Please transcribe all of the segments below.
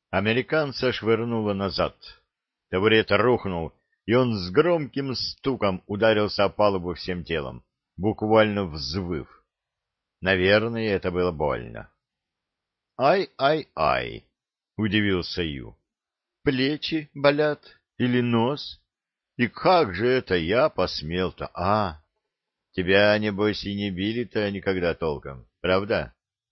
Американца швырнуло назад. Табурет рухнул, и он с громким стуком ударился о палубу всем телом, буквально взвыв. Наверное, это было больно. «Ай-ай-ай!» — удивился Ю. «Плечи болят? Или нос? И как же это я посмел-то? Тебя, небось, и не били-то никогда толком, правда?»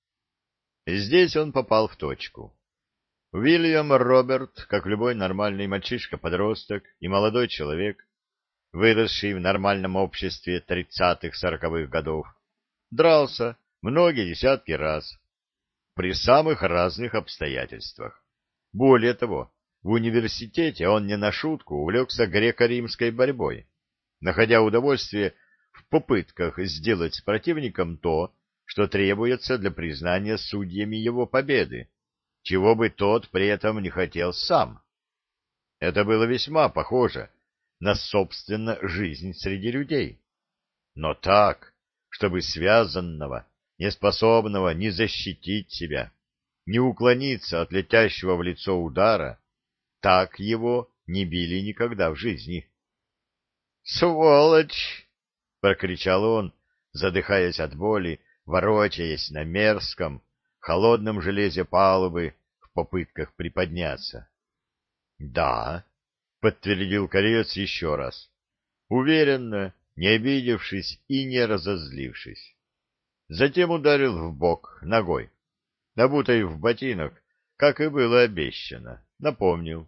Здесь он попал в точку. Уильям Роберт, как любой нормальный мальчишка-подросток и молодой человек, выросший в нормальном обществе 30-40-х годов, дрался многие десятки раз при самых разных обстоятельствах. Более того, в университете он не на шутку увлекся греко-римской борьбой, находя удовольствие в попытках сделать с противником то, что требуется для признания судьями его победы, чего бы тот при этом не хотел сам. Это было весьма похоже на, собственно, жизнь среди людей. Но так, чтобы связанного, неспособного ни защитить себя, ни уклониться от летящего в лицо удара, так его не били никогда в жизни. «Сволочь!» — прокричал он, задыхаясь от боли, ворочаясь на мерзком, холодном железе палубы в попытках приподняться. «Да», — подтвердил кореец еще раз, уверенно, не обидевшись и не разозлившись. Затем ударил в бок ногой, обутой в ботинок, как и было обещано, напомнил.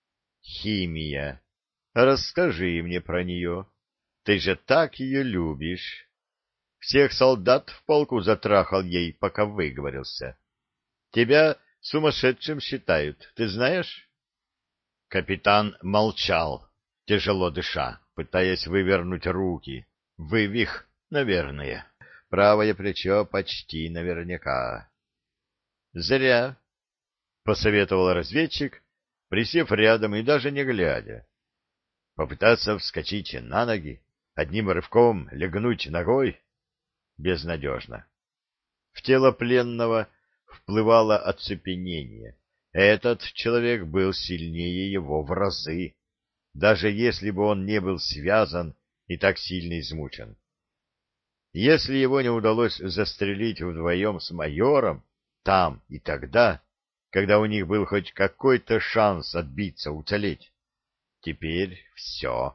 «Химия. Расскажи мне про нее. Ты же так ее любишь. Всех солдат в полку затрахал ей, пока выговорился. Тебя сумасшедшим считают, ты знаешь?» Капитан молчал, тяжело дыша, пытаясь вывернуть руки. Вывих, наверное. Правое плечо почти наверняка. «Зря», — посоветовал разведчик, присев рядом и даже не глядя. «Попытаться вскочить на ноги, одним рывком легнуть ногой? Безнадежно». В тело пленного вплывало оцепенение. Этот человек был сильнее его в разы, даже если бы он не был связан и так сильно измучен. Если его не удалось застрелить вдвоем с майором, там и тогда, когда у них был хоть какой-то шанс отбиться, уцелеть, теперь все.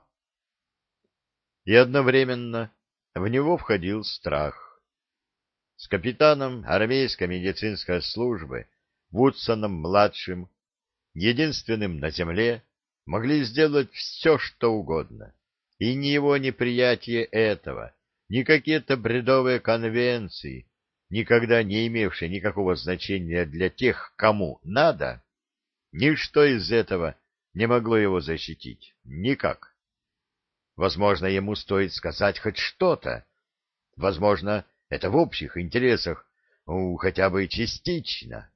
И одновременно в него входил страх. С капитаном армейской медицинской службы Вудсоном-младшим, единственным на земле, могли сделать все, что угодно. И ни его неприятие этого, ни какие-то бредовые конвенции, никогда не имевшие никакого значения для тех, кому надо, ничто из этого не могло его защитить. Никак. Возможно, ему стоит сказать хоть что-то. Возможно, это в общих интересах, хотя бы частично.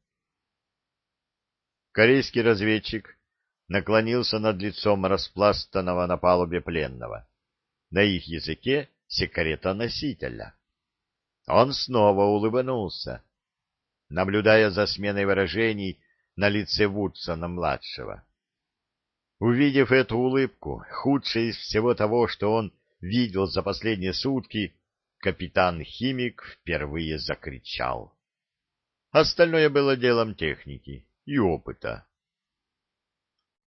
Корейский разведчик наклонился над лицом распластанного на палубе пленного. На их языке секретоносителя. Он снова улыбнулся, наблюдая за сменой выражений на лице Вудсона-младшего. Увидев эту улыбку, худшее из всего того, что он видел за последние сутки, капитан-химик впервые закричал. Остальное было делом техники и опыта.